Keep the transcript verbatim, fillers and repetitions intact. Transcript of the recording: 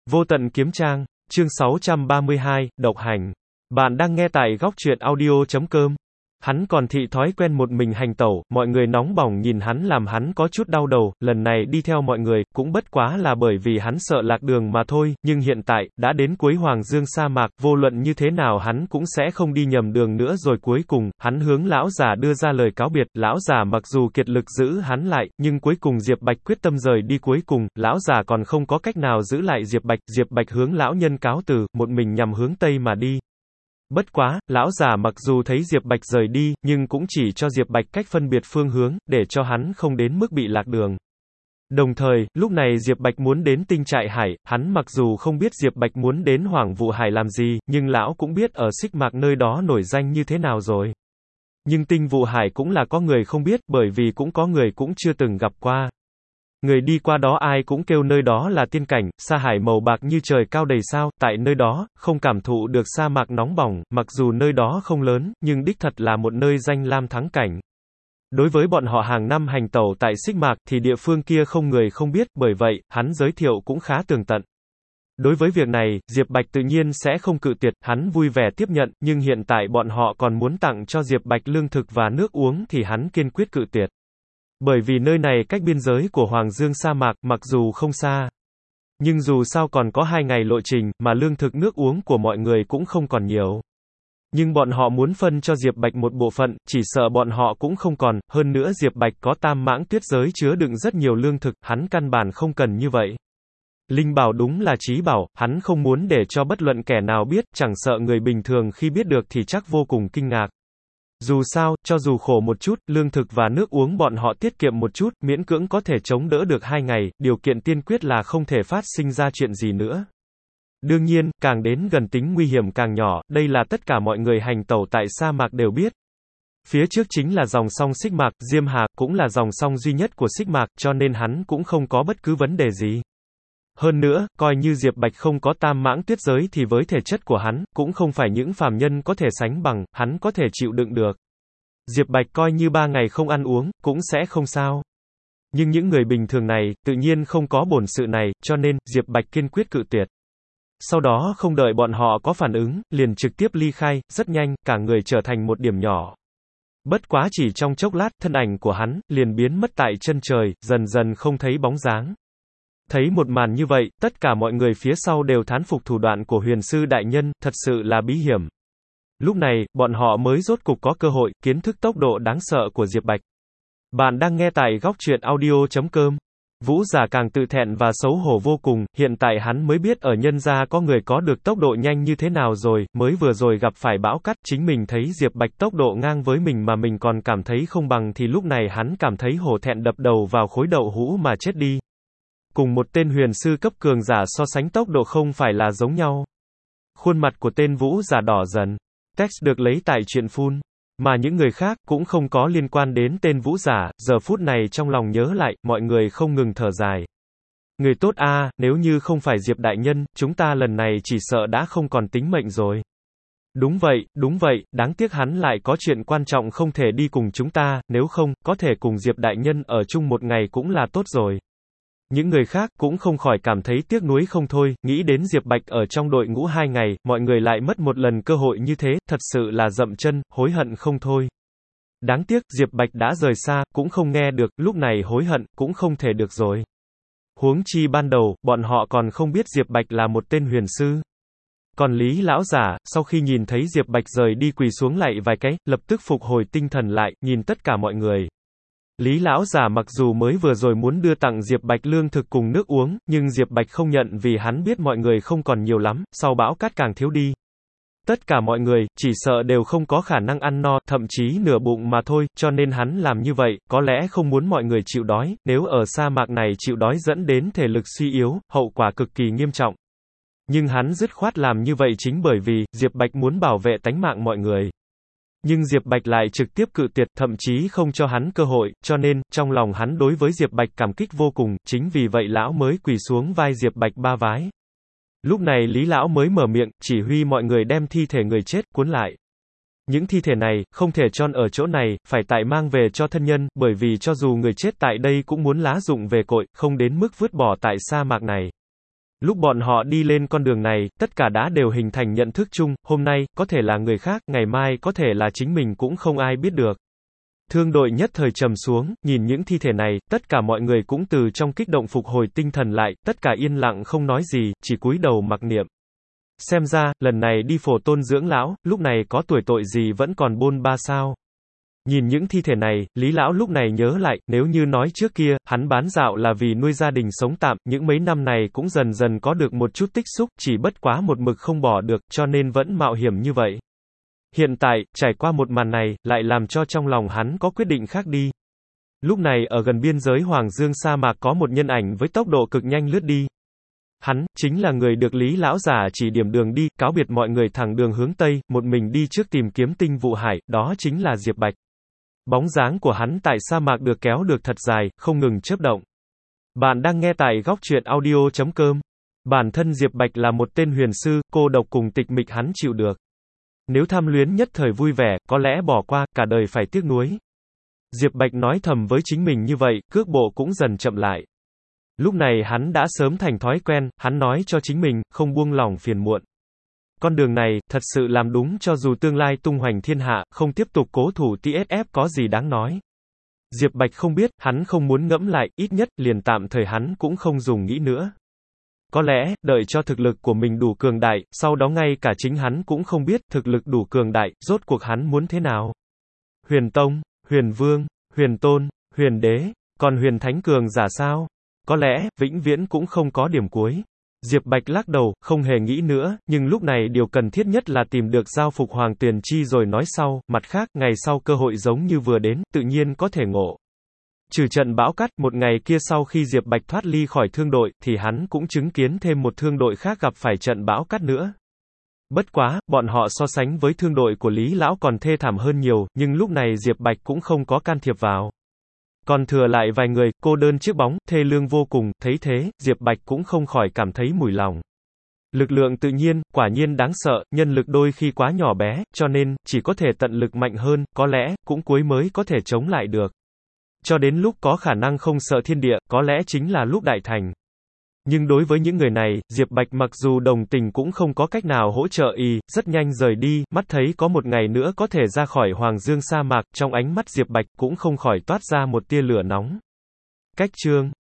Vô tận kiếm trang, chương sáu trăm ba mươi hai, độc hành. Bạn đang nghe tại góc truyện audio chấm com. Hắn còn thị thói quen một mình hành tẩu, mọi người nóng bỏng nhìn hắn làm hắn có chút đau đầu, lần này đi theo mọi người, cũng bất quá là bởi vì hắn sợ lạc đường mà thôi, nhưng hiện tại, đã đến cuối Hoàng Dương sa mạc, vô luận như thế nào hắn cũng sẽ không đi nhầm đường nữa rồi cuối cùng, hắn hướng lão già đưa ra lời cáo biệt, lão già mặc dù kiệt lực giữ hắn lại, nhưng cuối cùng Diệp Bạch quyết tâm rời đi cuối cùng, lão già còn không có cách nào giữ lại Diệp Bạch, Diệp Bạch hướng lão nhân cáo từ, một mình nhằm hướng Tây mà đi. Bất quá, lão già mặc dù thấy Diệp Bạch rời đi, nhưng cũng chỉ cho Diệp Bạch cách phân biệt phương hướng, để cho hắn không đến mức bị lạc đường. Đồng thời, lúc này Diệp Bạch muốn đến Tinh Trại Hải, hắn mặc dù không biết Diệp Bạch muốn đến Hoảng Vụ Hải làm gì, nhưng lão cũng biết ở Xích Mạc nơi đó nổi danh như thế nào rồi. Nhưng Tinh Vụ Hải cũng là có người không biết, bởi vì cũng có người cũng chưa từng gặp qua. Người đi qua đó ai cũng kêu nơi đó là tiên cảnh, sa hải màu bạc như trời cao đầy sao, tại nơi đó, không cảm thụ được sa mạc nóng bỏng, mặc dù nơi đó không lớn, nhưng đích thật là một nơi danh lam thắng cảnh. Đối với bọn họ hàng năm hành tẩu tại Xích Mạc, thì địa phương kia không người không biết, bởi vậy, hắn giới thiệu cũng khá tường tận. Đối với việc này, Diệp Bạch tự nhiên sẽ không cự tuyệt, hắn vui vẻ tiếp nhận, nhưng hiện tại bọn họ còn muốn tặng cho Diệp Bạch lương thực và nước uống thì hắn kiên quyết cự tuyệt. Bởi vì nơi này cách biên giới của Hoàng Dương sa mạc, mặc dù không xa. Nhưng dù sao còn có hai ngày lộ trình, mà lương thực nước uống của mọi người cũng không còn nhiều. Nhưng bọn họ muốn phân cho Diệp Bạch một bộ phận, chỉ sợ bọn họ cũng không còn, hơn nữa Diệp Bạch có tam mãng tuyết giới chứa đựng rất nhiều lương thực, hắn căn bản không cần như vậy. Linh bảo đúng là trí bảo, hắn không muốn để cho bất luận kẻ nào biết, chẳng sợ người bình thường khi biết được thì chắc vô cùng kinh ngạc. Dù sao, cho dù khổ một chút, lương thực và nước uống bọn họ tiết kiệm một chút, miễn cưỡng có thể chống đỡ được hai ngày, điều kiện tiên quyết là không thể phát sinh ra chuyện gì nữa. Đương nhiên, càng đến gần tính nguy hiểm càng nhỏ, đây là tất cả mọi người hành tẩu tại sa mạc đều biết. Phía trước chính là dòng sông Xích Mạc, Diêm Hà, cũng là dòng sông duy nhất của Xích Mạc, cho nên hắn cũng không có bất cứ vấn đề gì. Hơn nữa, coi như Diệp Bạch không có tam mãng tuyết giới thì với thể chất của hắn, cũng không phải những phàm nhân có thể sánh bằng, hắn có thể chịu đựng được. Diệp Bạch coi như ba ngày không ăn uống, cũng sẽ không sao. Nhưng những người bình thường này, tự nhiên không có bổn sự này, cho nên, Diệp Bạch kiên quyết cự tuyệt. Sau đó không đợi bọn họ có phản ứng, liền trực tiếp ly khai, rất nhanh, cả người trở thành một điểm nhỏ. Bất quá chỉ trong chốc lát, thân ảnh của hắn, liền biến mất tại chân trời, dần dần không thấy bóng dáng. Thấy một màn như vậy, tất cả mọi người phía sau đều thán phục thủ đoạn của huyền sư đại nhân, thật sự là bí hiểm. Lúc này, bọn họ mới rốt cục có cơ hội, kiến thức tốc độ đáng sợ của Diệp Bạch. Bạn đang nghe tại góc truyện audio chấm com. Vũ giả càng tự thẹn và xấu hổ vô cùng, hiện tại hắn mới biết ở nhân gia có người có được tốc độ nhanh như thế nào rồi, mới vừa rồi gặp phải bão cát, chính mình thấy Diệp Bạch tốc độ ngang với mình mà mình còn cảm thấy không bằng thì lúc này hắn cảm thấy hổ thẹn đập đầu vào khối đậu hũ mà chết đi. Cùng một tên huyền sư cấp cường giả so sánh tốc độ không phải là giống nhau. Khuôn mặt của tên vũ giả đỏ dần. Text được lấy tại truyện phun. Mà những người khác cũng không có liên quan đến tên vũ giả, giờ phút này trong lòng nhớ lại, mọi người không ngừng thở dài. Người tốt a, à, nếu như không phải Diệp đại nhân, chúng ta lần này chỉ sợ đã không còn tính mệnh rồi. Đúng vậy, đúng vậy, đáng tiếc hắn lại có chuyện quan trọng không thể đi cùng chúng ta, nếu không, có thể cùng Diệp đại nhân ở chung một ngày cũng là tốt rồi. Những người khác cũng không khỏi cảm thấy tiếc nuối không thôi, nghĩ đến Diệp Bạch ở trong đội ngũ hai ngày, mọi người lại mất một lần cơ hội như thế, thật sự là dậm chân, hối hận không thôi. Đáng tiếc, Diệp Bạch đã rời xa, cũng không nghe được, lúc này hối hận, cũng không thể được rồi. Huống chi ban đầu, bọn họ còn không biết Diệp Bạch là một tên huyền sư. Còn Lý lão giả, sau khi nhìn thấy Diệp Bạch rời đi quỳ xuống lạy vài cái, lập tức phục hồi tinh thần lại, nhìn tất cả mọi người. Lý lão giả mặc dù mới vừa rồi muốn đưa tặng Diệp Bạch lương thực cùng nước uống, nhưng Diệp Bạch không nhận vì hắn biết mọi người không còn nhiều lắm, sau bão cát càng thiếu đi. Tất cả mọi người, chỉ sợ đều không có khả năng ăn no, thậm chí nửa bụng mà thôi, cho nên hắn làm như vậy, có lẽ không muốn mọi người chịu đói, nếu ở sa mạc này chịu đói dẫn đến thể lực suy yếu, hậu quả cực kỳ nghiêm trọng. Nhưng hắn dứt khoát làm như vậy chính bởi vì, Diệp Bạch muốn bảo vệ tánh mạng mọi người. Nhưng Diệp Bạch lại trực tiếp cự tuyệt, thậm chí không cho hắn cơ hội, cho nên, trong lòng hắn đối với Diệp Bạch cảm kích vô cùng, chính vì vậy lão mới quỳ xuống vai Diệp Bạch ba vái. Lúc này Lý lão mới mở miệng, chỉ huy mọi người đem thi thể người chết, cuốn lại. Những thi thể này, không thể chôn ở chỗ này, phải tại mang về cho thân nhân, bởi vì cho dù người chết tại đây cũng muốn lá dụng về cội, không đến mức vứt bỏ tại sa mạc này. Lúc bọn họ đi lên con đường này, tất cả đã đều hình thành nhận thức chung, hôm nay, có thể là người khác, ngày mai có thể là chính mình cũng không ai biết được. Thương đội nhất thời trầm xuống, nhìn những thi thể này, tất cả mọi người cũng từ trong kích động phục hồi tinh thần lại, tất cả yên lặng không nói gì, chỉ cúi đầu mặc niệm. Xem ra, lần này đi phổ tôn dưỡng lão, lúc này có tuổi tội gì vẫn còn bôn ba sao. Nhìn những thi thể này, Lý lão lúc này nhớ lại, nếu như nói trước kia, hắn bán dạo là vì nuôi gia đình sống tạm, những mấy năm này cũng dần dần có được một chút tích xúc, chỉ bất quá một mực không bỏ được, cho nên vẫn mạo hiểm như vậy. Hiện tại, trải qua một màn này, lại làm cho trong lòng hắn có quyết định khác đi. Lúc này ở gần biên giới Hoàng Dương sa mạc có một nhân ảnh với tốc độ cực nhanh lướt đi. Hắn, chính là người được Lý lão giả chỉ điểm đường đi, cáo biệt mọi người thẳng đường hướng Tây, một mình đi trước tìm kiếm tinh vụ hải, đó chính là Diệp Bạch. Bóng dáng của hắn tại sa mạc được kéo được thật dài, không ngừng chớp động. Bạn đang nghe tại góc truyện audio chấm com. Bản thân Diệp Bạch là một tên huyền sư, cô độc cùng tịch mịch hắn chịu được. Nếu tham luyến nhất thời vui vẻ, có lẽ bỏ qua, cả đời phải tiếc nuối. Diệp Bạch nói thầm với chính mình như vậy, cước bộ cũng dần chậm lại. Lúc này hắn đã sớm thành thói quen, hắn nói cho chính mình, không buông lỏng phiền muộn. Con đường này, thật sự làm đúng cho dù tương lai tung hoành thiên hạ, không tiếp tục cố thủ tê ét ép có gì đáng nói. Diệp Bạch không biết, hắn không muốn ngẫm lại, ít nhất, liền tạm thời hắn cũng không dùng nghĩ nữa. Có lẽ, đợi cho thực lực của mình đủ cường đại, sau đó ngay cả chính hắn cũng không biết, thực lực đủ cường đại, rốt cuộc hắn muốn thế nào. Huyền Tông, Huyền Vương, Huyền Tôn, Huyền Đế, còn Huyền Thánh cường giả sao? Có lẽ, vĩnh viễn cũng không có điểm cuối. Diệp Bạch lắc đầu, không hề nghĩ nữa, nhưng lúc này điều cần thiết nhất là tìm được giao phục Hoàng Tuyền Chi rồi nói sau, mặt khác, ngày sau cơ hội giống như vừa đến, tự nhiên có thể ngộ. Trừ trận bão cát, một ngày kia sau khi Diệp Bạch thoát ly khỏi thương đội, thì hắn cũng chứng kiến thêm một thương đội khác gặp phải trận bão cát nữa. Bất quá, bọn họ so sánh với thương đội của Lý Lão còn thê thảm hơn nhiều, nhưng lúc này Diệp Bạch cũng không có can thiệp vào. Còn thừa lại vài người, cô đơn chiếc bóng, thê lương vô cùng, thấy thế, Diệp Bạch cũng không khỏi cảm thấy mùi lòng. Lực lượng tự nhiên, quả nhiên đáng sợ, nhân lực đôi khi quá nhỏ bé, cho nên, chỉ có thể tận lực mạnh hơn, có lẽ, cũng cuối mới có thể chống lại được. Cho đến lúc có khả năng không sợ thiên địa, có lẽ chính là lúc đại thành. Nhưng đối với những người này, Diệp Bạch mặc dù đồng tình cũng không có cách nào hỗ trợ y, rất nhanh rời đi, mắt thấy có một ngày nữa có thể ra khỏi Hoàng Dương sa mạc, trong ánh mắt Diệp Bạch cũng không khỏi toát ra một tia lửa nóng. Cách chương